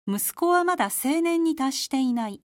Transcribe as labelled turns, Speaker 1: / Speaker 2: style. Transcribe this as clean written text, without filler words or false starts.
Speaker 1: 息子はまだ成年に達していない。